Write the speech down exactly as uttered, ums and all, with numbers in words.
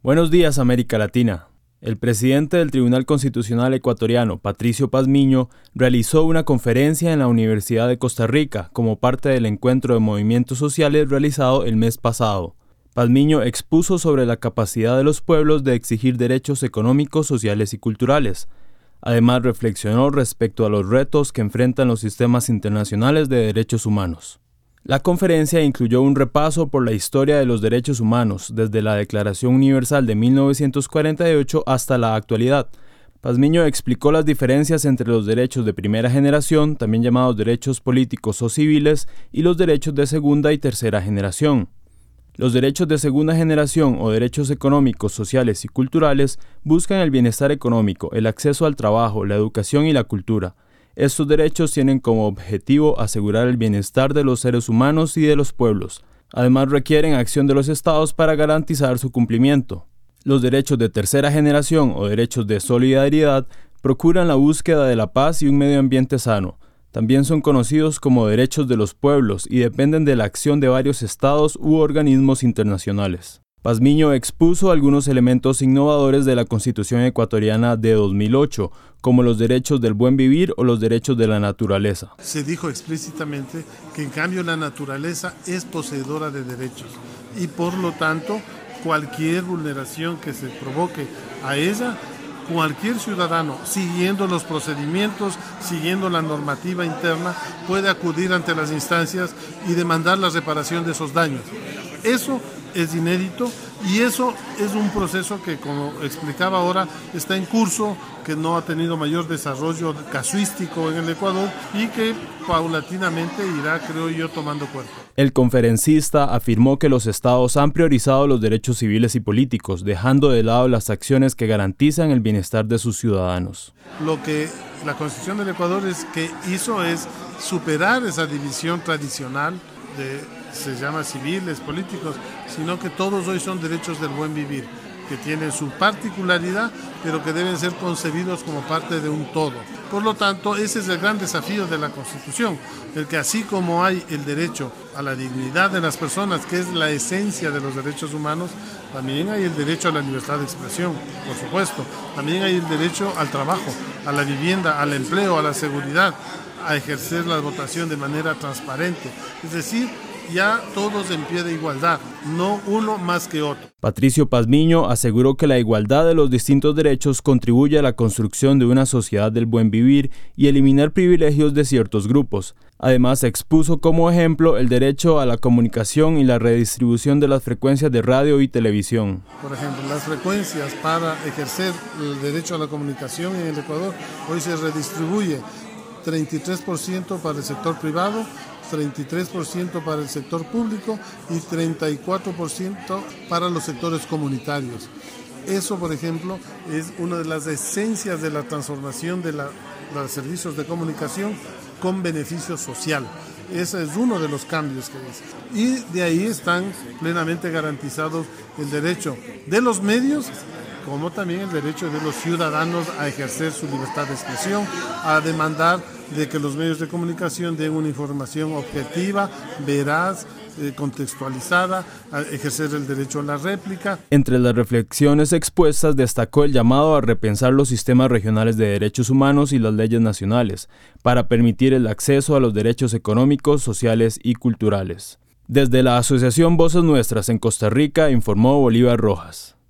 Buenos días, América Latina. El presidente del Tribunal Constitucional ecuatoriano, Patricio Pazmiño, realizó una conferencia en la Universidad de Costa Rica como parte del encuentro de movimientos sociales realizado el mes pasado. Pazmiño expuso sobre la capacidad de los pueblos de exigir derechos económicos, sociales y culturales. Además, reflexionó respecto a los retos que enfrentan los sistemas internacionales de derechos humanos. La conferencia incluyó un repaso por la historia de los derechos humanos, desde la Declaración Universal de mil novecientos cuarenta y ocho hasta la actualidad. Pazmiño explicó las diferencias entre los derechos de primera generación, también llamados derechos políticos o civiles, y los derechos de segunda y tercera generación. Los derechos de segunda generación o derechos económicos, sociales y culturales buscan el bienestar económico, el acceso al trabajo, la educación y la cultura. Estos derechos tienen como objetivo asegurar el bienestar de los seres humanos y de los pueblos. Además, requieren acción de los estados para garantizar su cumplimiento. Los derechos de tercera generación o derechos de solidaridad procuran la búsqueda de la paz y un medio ambiente sano. También son conocidos como derechos de los pueblos y dependen de la acción de varios estados u organismos internacionales. Pazmiño expuso algunos elementos innovadores de la Constitución ecuatoriana de dos mil ocho, como los derechos del buen vivir o los derechos de la naturaleza. Se dijo explícitamente que en cambio la naturaleza es poseedora de derechos y por lo tanto cualquier vulneración que se provoque a ella, cualquier ciudadano, siguiendo los procedimientos, siguiendo la normativa interna, puede acudir ante las instancias y demandar la reparación de esos daños. Eso es inédito y eso es un proceso que, como explicaba ahora, está en curso, que no ha tenido mayor desarrollo casuístico en el Ecuador y que paulatinamente irá, creo yo, tomando cuerpo. El conferencista afirmó que los estados han priorizado los derechos civiles y políticos, dejando de lado las acciones que garantizan el bienestar de sus ciudadanos. Lo que la Constitución del Ecuador es que hizo es superar esa división tradicional de se llama civiles, políticos, sino que todos hoy son derechos del buen vivir, que tienen su particularidad, pero que deben ser concebidos como parte de un todo. Por lo tanto, ese es el gran desafío de la Constitución, el que así como hay el derecho a la dignidad de las personas, que es la esencia de los derechos humanos, también hay el derecho a la libertad de expresión, por supuesto, también hay el derecho al trabajo, a la vivienda, al empleo, a la seguridad, a ejercer la votación de manera transparente, es decir, ya todos en pie de igualdad, no uno más que otro. Patricio Pazmiño aseguró que la igualdad de los distintos derechos contribuye a la construcción de una sociedad del buen vivir y eliminar privilegios de ciertos grupos. Además, expuso como ejemplo el derecho a la comunicación y la redistribución de las frecuencias de radio y televisión. Por ejemplo, las frecuencias para ejercer el derecho a la comunicación en el Ecuador hoy se redistribuye treinta y tres por ciento para el sector privado, treinta y tres por ciento para el sector público y treinta y cuatro por ciento para los sectores comunitarios. Eso, por ejemplo, es una de las esencias de la transformación de, la, de los servicios de comunicación con beneficio social. Ese es uno de los cambios que dice. Y de ahí están plenamente garantizados el derecho de los medios, como también el derecho de los ciudadanos a ejercer su libertad de expresión, a demandar de que los medios de comunicación den una información objetiva, veraz, eh, contextualizada, a ejercer el derecho a la réplica. Entre las reflexiones expuestas destacó el llamado a repensar los sistemas regionales de derechos humanos y las leyes nacionales, para permitir el acceso a los derechos económicos, sociales y culturales. Desde la Asociación Voces Nuestras en Costa Rica, informó Bolívar Rojas.